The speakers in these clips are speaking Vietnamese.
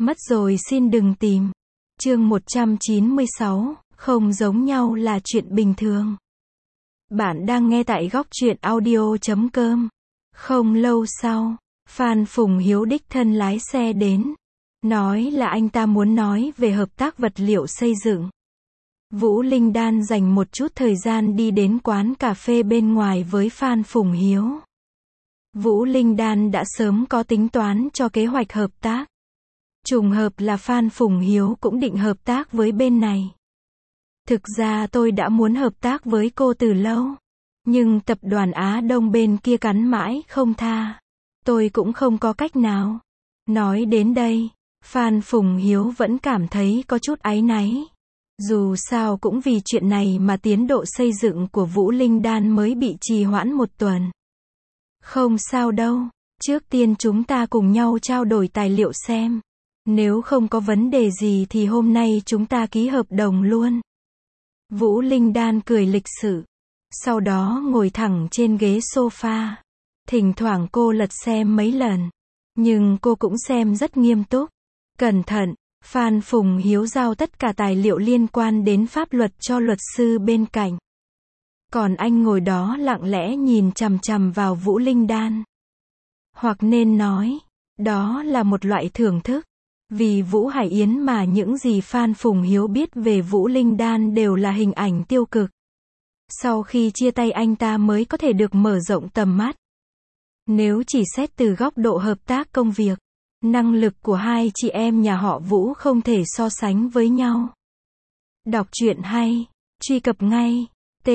Mất rồi xin đừng tìm. Chương 196, không giống nhau là chuyện bình thường. Bạn đang nghe tại góc truyện audio.com. Không lâu sau, Phan Phùng Hiếu đích thân lái xe đến. Nói là anh ta muốn nói về hợp tác vật liệu xây dựng. Vũ Linh Đan dành một chút thời gian đi đến quán cà phê bên ngoài với Phan Phùng Hiếu. Vũ Linh Đan đã sớm có tính toán cho kế hoạch hợp tác. Trùng hợp là Phan Phùng Hiếu cũng định hợp tác với bên này. Thực ra tôi đã muốn hợp tác với cô từ lâu. Nhưng tập đoàn Á Đông bên kia cắn mãi không tha. Tôi cũng không có cách nào. Nói đến đây, Phan Phùng Hiếu vẫn cảm thấy có chút áy náy. Dù sao cũng vì chuyện này mà tiến độ xây dựng của Vũ Linh Đan mới bị trì hoãn một tuần. Không sao đâu, trước tiên chúng ta cùng nhau trao đổi tài liệu xem. Nếu không có vấn đề gì thì hôm nay chúng ta ký hợp đồng luôn. Vũ Linh Đan cười lịch sự. Sau đó ngồi thẳng trên ghế sofa. Thỉnh thoảng cô lật xem mấy lần. Nhưng cô cũng xem rất nghiêm túc. Cẩn thận, Phan Phùng Hiếu giao tất cả tài liệu liên quan đến pháp luật cho luật sư bên cạnh. Còn anh ngồi đó lặng lẽ nhìn chằm chằm vào Vũ Linh Đan. Hoặc nên nói, đó là một loại thưởng thức. Vì Vũ Hải Yến mà những gì Phan Phùng Hiếu biết về Vũ Linh Đan đều là hình ảnh tiêu cực. Sau khi chia tay anh ta mới có thể được mở rộng tầm mắt. Nếu chỉ xét từ góc độ hợp tác công việc, năng lực của hai chị em nhà họ Vũ không thể so sánh với nhau. Đọc truyện hay, truy cập ngay,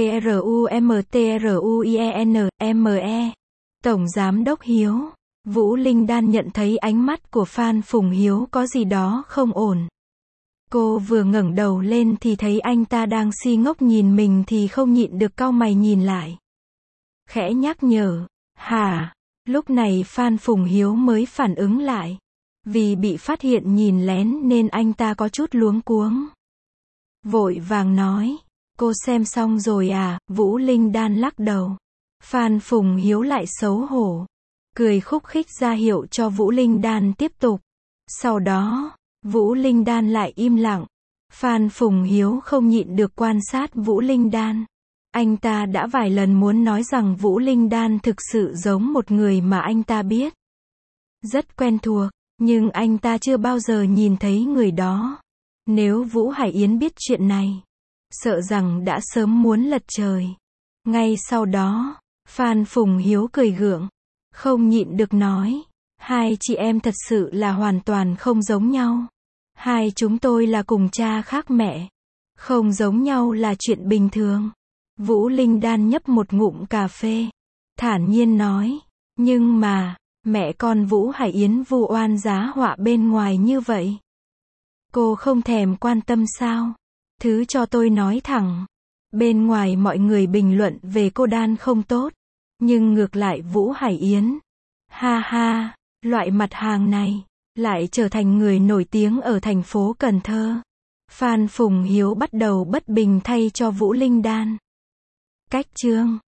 TRUMTRUIENME. Tổng Giám đốc Hiếu. Vũ Linh Đan nhận thấy ánh mắt của Phan Phùng Hiếu có gì đó không ổn. Cô vừa ngẩng đầu lên thì thấy anh ta đang si ngốc nhìn mình thì không nhịn được cau mày nhìn lại. Khẽ nhắc nhở, hả? Lúc này Phan Phùng Hiếu mới phản ứng lại. Vì bị phát hiện nhìn lén nên anh ta có chút luống cuống. Vội vàng nói, cô xem xong rồi à? Vũ Linh Đan lắc đầu. Phan Phùng Hiếu lại xấu hổ. Cười khúc khích ra hiệu cho Vũ Linh Đan tiếp tục. Sau đó, Vũ Linh Đan lại im lặng. Phan Phùng Hiếu không nhịn được quan sát Vũ Linh Đan. Anh ta đã vài lần muốn nói rằng Vũ Linh Đan thực sự giống một người mà anh ta biết. Rất quen thuộc, nhưng anh ta chưa bao giờ nhìn thấy người đó. Nếu Vũ Hải Yến biết chuyện này, sợ rằng đã sớm muốn lật trời. Ngay sau đó, Phan Phùng Hiếu cười gượng. Không nhịn được nói, hai chị em thật sự là hoàn toàn không giống nhau. Hai chúng tôi là cùng cha khác mẹ. Không giống nhau là chuyện bình thường. Vũ Linh Đan nhấp một ngụm cà phê. Thản nhiên nói, nhưng mà, mẹ con Vũ Hải Yến vu oan giá họa bên ngoài như vậy. Cô không thèm quan tâm sao? Thứ cho tôi nói thẳng. Bên ngoài mọi người bình luận về cô Đan không tốt. Nhưng ngược lại Vũ Hải Yến, ha ha, loại mặt hàng này, lại trở thành người nổi tiếng ở thành phố Cần Thơ. Phan Phùng Hiếu bắt đầu bất bình thay cho Vũ Linh Đan. Cách chương